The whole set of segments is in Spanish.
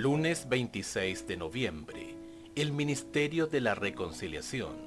Lunes 26 de noviembre, el Ministerio de la Reconciliación.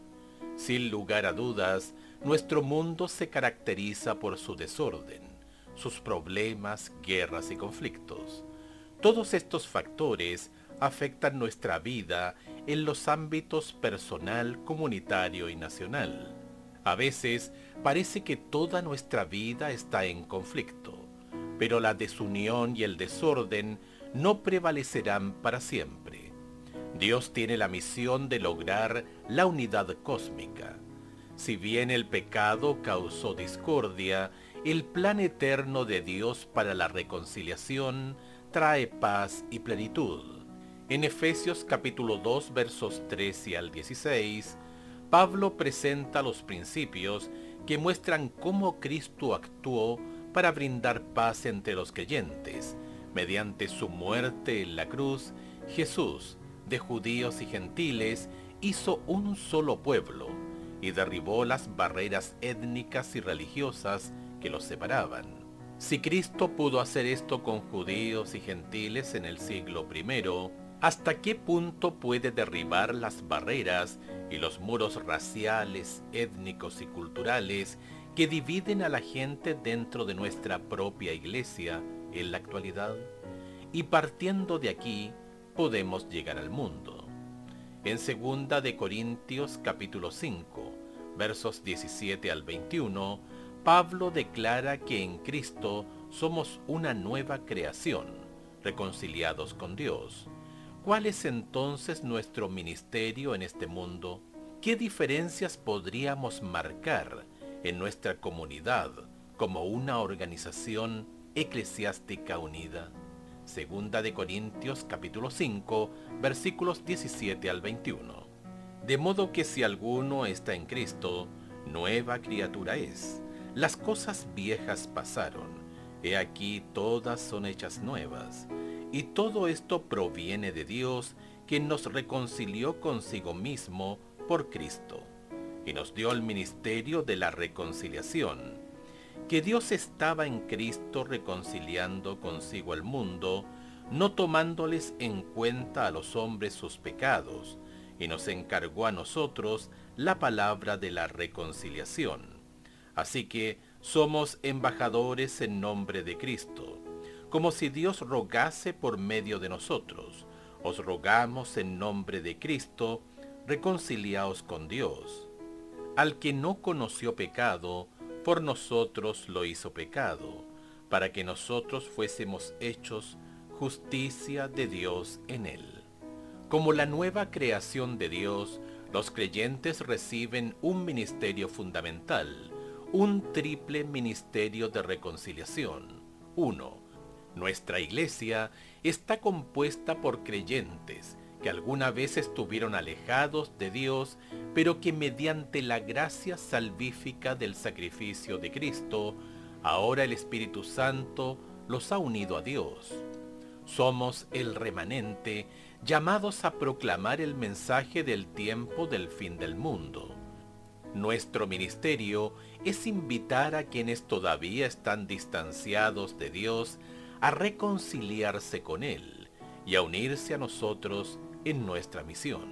Sin lugar a dudas, nuestro mundo se caracteriza por su desorden, sus problemas, guerras y conflictos. Todos estos factores afectan nuestra vida en los ámbitos personal, comunitario y nacional. A veces parece que toda nuestra vida está en conflicto, pero la desunión y el desorden no prevalecerán para siempre. Dios tiene la misión de lograr la unidad cósmica. Si bien el pecado causó discordia, el plan eterno de Dios para la reconciliación trae paz y plenitud. En Efesios capítulo 2 versos 13 al 16, Pablo presenta los principios que muestran cómo Cristo actuó para brindar paz entre los creyentes. Mediante su muerte en la cruz, Jesús, de judíos y gentiles, hizo un solo pueblo y derribó las barreras étnicas y religiosas que los separaban. Si Cristo pudo hacer esto con judíos y gentiles en el siglo I, ¿hasta qué punto puede derribar las barreras y los muros raciales, étnicos y culturales que dividen a la gente dentro de nuestra propia iglesia en la actualidad? Y partiendo de aquí, podemos llegar al mundo. En 2 de Corintios capítulo 5, versos 17 al 21, Pablo declara que en Cristo somos una nueva creación, reconciliados con Dios. ¿Cuál es entonces nuestro ministerio en este mundo? ¿Qué diferencias podríamos marcar en nuestra comunidad como una organización eclesiástica unida? 2 de Corintios capítulo 5, versículos 17 al 21. De modo que si alguno está en Cristo, nueva criatura es. Las cosas viejas pasaron, he aquí todas son hechas nuevas. Y todo esto proviene de Dios, quien nos reconcilió consigo mismo por Cristo, y nos dio el ministerio de la reconciliación. Que Dios estaba en Cristo reconciliando consigo al mundo, no tomándoles en cuenta a los hombres sus pecados, y nos encargó a nosotros la palabra de la reconciliación. Así que somos embajadores en nombre de Cristo, como si Dios rogase por medio de nosotros. Os rogamos en nombre de Cristo, reconciliaos con Dios. Al que no conoció pecado, por nosotros lo hizo pecado, para que nosotros fuésemos hechos justicia de Dios en él. Como la nueva creación de Dios, los creyentes reciben un ministerio fundamental, un triple ministerio de reconciliación. 1. Nuestra iglesia está compuesta por creyentes que alguna vez estuvieron alejados de Dios, pero que mediante la gracia salvífica del sacrificio de Cristo, ahora el Espíritu Santo los ha unido a Dios. Somos el remanente, llamados a proclamar el mensaje del tiempo del fin del mundo. Nuestro ministerio es invitar a quienes todavía están distanciados de Dios a reconciliarse con Él y a unirse a nosotros en nuestra misión.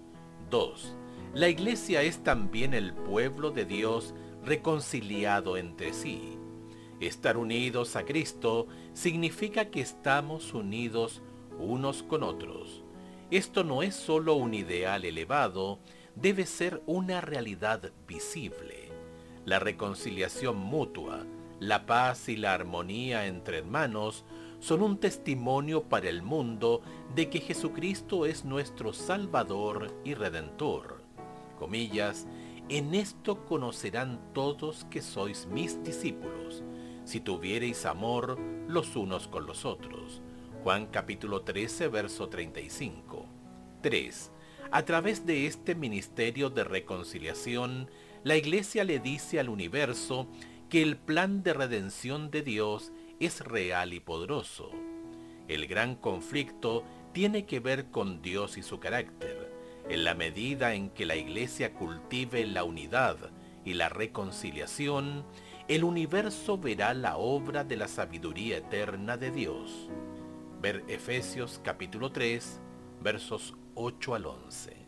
2. La iglesia es también el pueblo de Dios reconciliado entre sí. Estar unidos a Cristo significa que estamos unidos unos con otros. Esto no es solo un ideal elevado, debe ser una realidad visible. La reconciliación mutua, la paz y la armonía entre hermanos son un testimonio para el mundo de que Jesucristo es nuestro Salvador y Redentor. Comillas, en esto conocerán todos que sois mis discípulos, si tuviereis amor los unos con los otros. Juan capítulo 13, verso 35. 3. A través de este ministerio de reconciliación, la Iglesia le dice al universo que el plan de redención de Dios es real y poderoso. El gran conflicto tiene que ver con Dios y su carácter. En la medida en que la Iglesia cultive la unidad y la reconciliación, el universo verá la obra de la sabiduría eterna de Dios. Ver Efesios capítulo 3, versos 8 al 11.